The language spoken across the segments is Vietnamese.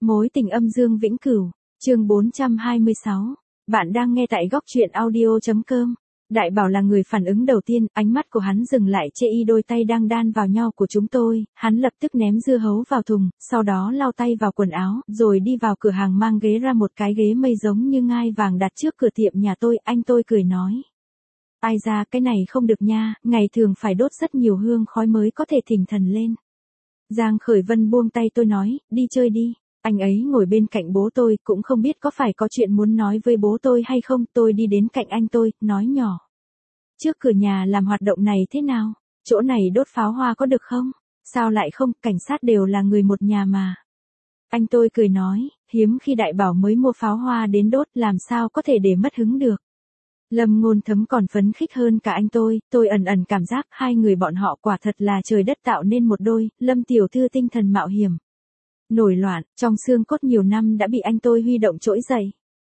Mối tình âm dương vĩnh cửu, chương 426. Bạn đang nghe tại góc truyện audio.com. Đại Bảo là người phản ứng đầu tiên, ánh mắt của hắn dừng lại chê y đôi tay đang đan vào nhau của chúng tôi, hắn lập tức ném dưa hấu vào thùng, sau đó lau tay vào quần áo, rồi đi vào cửa hàng mang ghế ra một cái ghế mây giống như ngai vàng đặt trước cửa tiệm nhà tôi, anh tôi cười nói. Ai ra cái này không được nha, ngày thường phải đốt rất nhiều hương khói mới có thể thỉnh thần lên. Giang Khởi Vân buông tay tôi nói, đi chơi đi. Anh ấy ngồi bên cạnh bố tôi, cũng không biết có phải có chuyện muốn nói với bố tôi hay không, tôi đi đến cạnh anh tôi, nói nhỏ. Trước cửa nhà làm hoạt động này thế nào? Chỗ này đốt pháo hoa có được không? Sao lại không, cảnh sát đều là người một nhà mà. Anh tôi cười nói, hiếm khi Đại Bảo mới mua pháo hoa đến đốt, làm sao có thể để mất hứng được. Lâm Ngôn Thấm còn phấn khích hơn cả anh tôi ẩn ẩn cảm giác hai người bọn họ quả thật là trời đất tạo nên một đôi, Lâm tiểu thư tinh thần mạo hiểm. Nổi loạn, trong xương cốt nhiều năm đã bị anh tôi huy động trỗi dậy.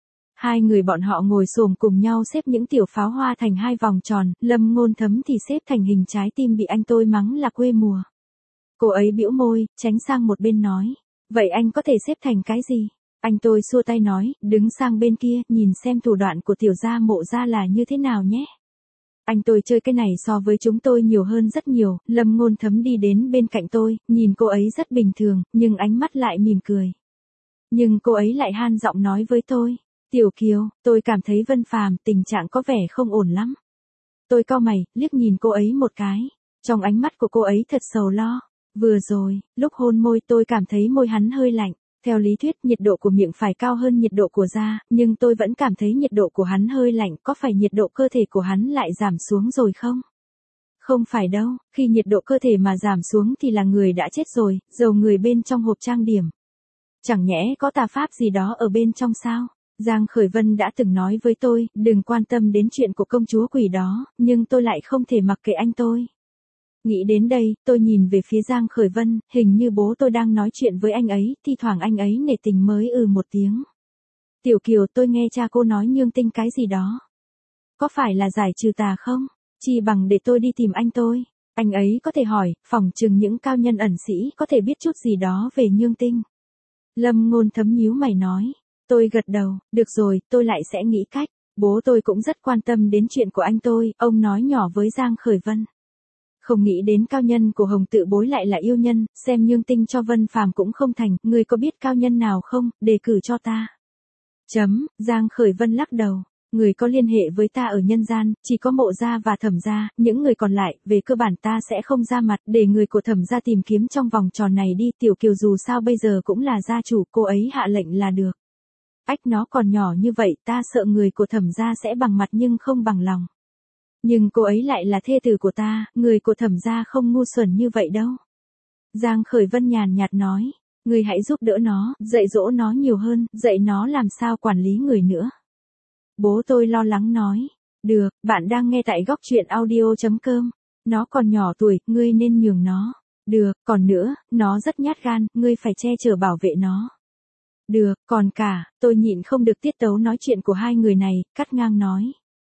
Hai người bọn họ ngồi xổm cùng nhau xếp những tiểu pháo hoa thành hai vòng tròn, Lâm Ngôn Thấm thì xếp thành hình trái tim bị anh tôi mắng là quê mùa. Cô ấy bĩu môi, tránh sang một bên nói, vậy anh có thể xếp thành cái gì? Anh tôi xua tay nói, đứng sang bên kia, nhìn xem thủ đoạn của tiểu gia Mộ gia là như thế nào nhé. Anh tôi chơi cái này so với chúng tôi nhiều hơn rất nhiều, Lâm Ngôn Thấm đi đến bên cạnh tôi, nhìn cô ấy rất bình thường, nhưng ánh mắt lại mỉm cười. Nhưng cô ấy lại han giọng nói với tôi, Tiểu Kiều, tôi cảm thấy Vân Phàm tình trạng có vẻ không ổn lắm. Tôi cau mày, liếc nhìn cô ấy một cái, trong ánh mắt của cô ấy thật sầu lo. Vừa rồi, lúc hôn môi tôi cảm thấy môi hắn hơi lạnh. Theo lý thuyết nhiệt độ của miệng phải cao hơn nhiệt độ của da, nhưng tôi vẫn cảm thấy nhiệt độ của hắn hơi lạnh, có phải nhiệt độ cơ thể của hắn lại giảm xuống rồi không? Không phải đâu, khi nhiệt độ cơ thể mà giảm xuống thì là người đã chết rồi, dầu người bên trong hộp trang điểm. Chẳng nhẽ có tà pháp gì đó ở bên trong sao? Giang Khởi Vân đã từng nói với tôi, đừng quan tâm đến chuyện của công chúa quỷ đó, nhưng tôi lại không thể mặc kệ anh tôi. Nghĩ đến đây, tôi nhìn về phía Giang Khởi Vân, hình như bố tôi đang nói chuyện với anh ấy, thi thoảng anh ấy nể tình mới một tiếng. Tiểu Kiều, tôi nghe cha cô nói nhương tinh cái gì đó. Có phải là giải trừ tà không? Chi bằng để tôi đi tìm anh tôi. Anh ấy có thể hỏi, phỏng chừng những cao nhân ẩn sĩ có thể biết chút gì đó về nhương tinh. Lâm Ngôn Thấm nhíu mày nói. Tôi gật đầu, được rồi, tôi lại sẽ nghĩ cách. Bố tôi cũng rất quan tâm đến chuyện của anh tôi, ông nói nhỏ với Giang Khởi Vân. Không nghĩ đến cao nhân của Hồng Tự Bối lại là yêu nhân, xem nhương tinh cho Vân Phàm cũng không thành, người có biết cao nhân nào không, đề cử cho ta. Giang Khởi Vân lắc đầu, người có liên hệ với ta ở nhân gian, chỉ có Mộ gia và Thẩm gia, những người còn lại, về cơ bản ta sẽ không ra mặt, để người của Thẩm gia tìm kiếm trong vòng tròn này đi, Tiểu Kiều dù sao bây giờ cũng là gia chủ, cô ấy hạ lệnh là được. Ách nó còn nhỏ như vậy, ta sợ người của Thẩm gia sẽ bằng mặt nhưng không bằng lòng. Nhưng cô ấy lại là thê tử của ta, người của Thẩm gia không ngu xuẩn như vậy đâu. Giang Khởi Vân nhàn nhạt nói, người hãy giúp đỡ nó, dạy dỗ nó nhiều hơn, dạy nó làm sao quản lý người nữa. Bố tôi lo lắng nói, được, bạn đang nghe tại góc truyện audio.com, nó còn nhỏ tuổi, ngươi nên nhường nó. Được, còn nữa, nó rất nhát gan, ngươi phải che chở bảo vệ nó. Được, còn cả, tôi nhịn không được tiết tấu nói chuyện của hai người này, cắt ngang nói.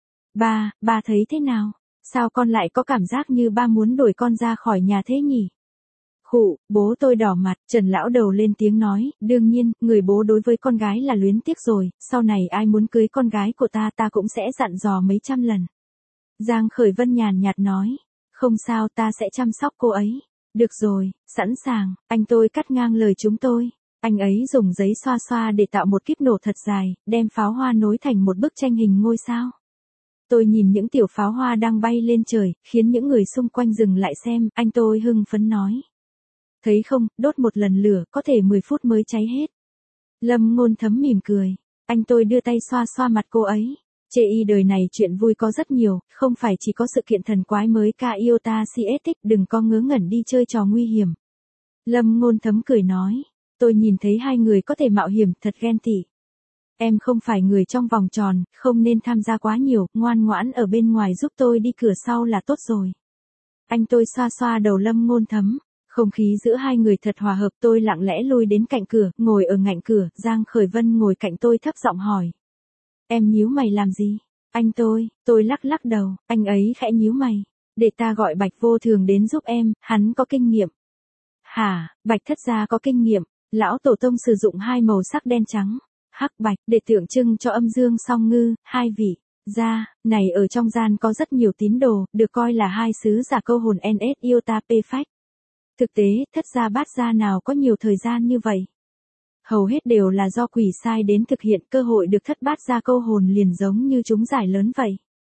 Ba thấy thế nào? Sao con lại có cảm giác như ba muốn đuổi con ra khỏi nhà thế nhỉ? Khụ, bố tôi đỏ mặt, Trần lão đầu lên tiếng nói, đương nhiên, người bố đối với con gái là luyến tiếc rồi, sau này ai muốn cưới con gái của ta cũng sẽ dặn dò mấy trăm lần. Giang Khởi Vân nhàn nhạt nói, không sao ta sẽ chăm sóc cô ấy. Được rồi, sẵn sàng, anh tôi cắt ngang lời chúng tôi. Anh ấy dùng giấy xoa xoa để tạo một kíp nổ thật dài, đem pháo hoa nối thành một bức tranh hình ngôi sao. Tôi nhìn những tiểu pháo hoa đang bay lên trời, khiến những người xung quanh dừng lại xem, anh tôi hưng phấn nói. Thấy không, đốt một lần lửa, có thể 10 phút mới cháy hết. Lâm Ngôn Thấm mỉm cười, anh tôi đưa tay xoa xoa mặt cô ấy. Chê y đời này chuyện vui có rất nhiều, không phải chỉ có sự kiện thần quái mới ca Iota Sietix, đừng có ngớ ngẩn đi chơi trò nguy hiểm. Lâm Ngôn Thấm cười nói, tôi nhìn thấy hai người có thể mạo hiểm, thật ghen tị. Em không phải người trong vòng tròn, không nên tham gia quá nhiều, ngoan ngoãn ở bên ngoài giúp tôi đi cửa sau là tốt rồi. Anh tôi xoa xoa đầu Lâm Ngôn Thấm, không khí giữa hai người thật hòa hợp, tôi lặng lẽ lui đến cạnh cửa, ngồi ở ngạnh cửa, Giang Khởi Vân ngồi cạnh tôi thấp giọng hỏi. Em nhíu mày làm gì? Anh tôi lắc đầu, anh ấy khẽ nhíu mày. Để ta gọi Bạch Vô Thường đến giúp em, hắn có kinh nghiệm. Hả, Bạch thất gia có kinh nghiệm, Lão tổ tông sử dụng hai màu sắc đen trắng, hắc bạch để tượng trưng cho âm dương song ngư, hai vị. Gia, này ở trong gian có rất nhiều tín đồ, được coi là hai sứ giả câu hồn NS Iota P phách. Thực tế, thất gia bát gia nào có nhiều thời gian như vậy. Hầu hết đều là do quỷ sai đến thực hiện, cơ hội được thất bát gia câu hồn liền giống như chúng giải lớn vậy.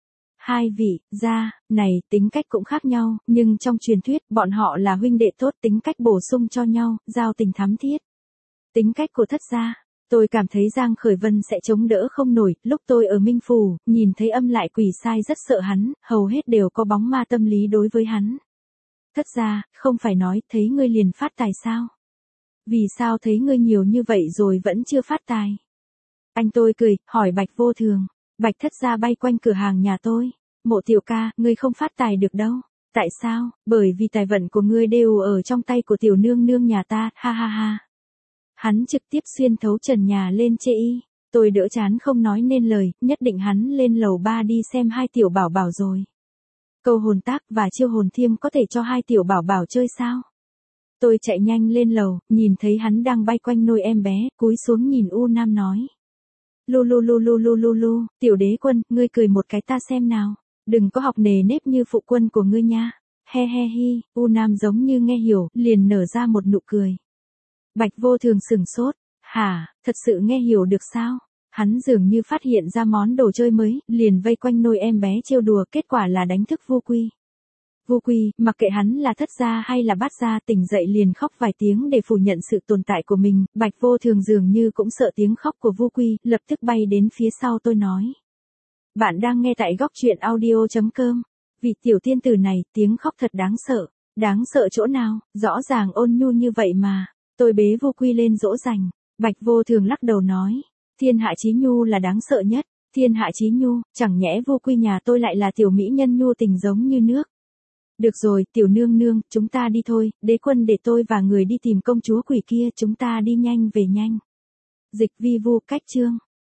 Hai vị, gia, này, tính cách cũng khác nhau, nhưng trong truyền thuyết, bọn họ là huynh đệ tốt, tính cách bổ sung cho nhau, giao tình thắm thiết. Tính cách của thất gia, tôi cảm thấy Giang Khởi Vân sẽ chống đỡ không nổi, lúc tôi ở Minh Phủ, nhìn thấy âm lại quỷ sai rất sợ hắn, hầu hết đều có bóng ma tâm lý đối với hắn. Thất gia, không phải nói, thấy ngươi liền phát tài sao? Vì sao thấy ngươi nhiều như vậy rồi vẫn chưa phát tài? Anh tôi cười, hỏi Bạch Vô Thường. Bạch thất gia bay quanh cửa hàng nhà tôi. Mộ tiểu ca, ngươi không phát tài được đâu. Tại sao? Bởi vì tài vận của ngươi đều ở trong tay của tiểu nương nương nhà ta, ha ha ha. Hắn trực tiếp xuyên thấu trần nhà lên chê y. Tôi đỡ chán không nói nên lời, nhất định hắn lên lầu 3 đi xem hai tiểu bảo bảo rồi. Câu hồn tác và chiêu hồn thiêm có thể cho hai tiểu bảo bảo chơi sao? Tôi chạy nhanh lên lầu, nhìn thấy hắn đang bay quanh nôi em bé, cúi xuống nhìn U Nam nói. Lu lu lu lu lu lu lu, tiểu đế quân, ngươi cười một cái ta xem nào. Đừng có học nề nếp như phụ quân của ngươi nha. He he hi, U Nam giống như nghe hiểu, liền nở ra một nụ cười. Bạch Vô Thường sửng sốt. Hả, thật sự nghe hiểu được sao? Hắn dường như phát hiện ra món đồ chơi mới, liền vây quanh nôi em bé trêu đùa, kết quả là đánh thức Vu Quy. Vu Quy, mặc kệ hắn là thất gia hay là bát gia, tỉnh dậy liền khóc vài tiếng để phủ nhận sự tồn tại của mình, Bạch Vô Thường dường như cũng sợ tiếng khóc của Vu Quy, lập tức bay đến phía sau tôi nói. Bạn đang nghe tại góc truyện audio.com. Vị tiểu tiên tử này, tiếng khóc thật đáng sợ chỗ nào, rõ ràng ôn nhu như vậy mà. Tôi bế Vu Quy lên dỗ dành, Bạch Vô Thường lắc đầu nói, thiên hạ chí nhu là đáng sợ nhất, thiên hạ chí nhu, chẳng nhẽ Vu Quy nhà tôi lại là tiểu mỹ nhân nhu tình giống như nước. Được rồi, tiểu nương nương, chúng ta đi thôi, đế quân để tôi và người đi tìm công chúa quỷ kia, chúng ta đi nhanh về nhanh. Dịch vi vu cách chương.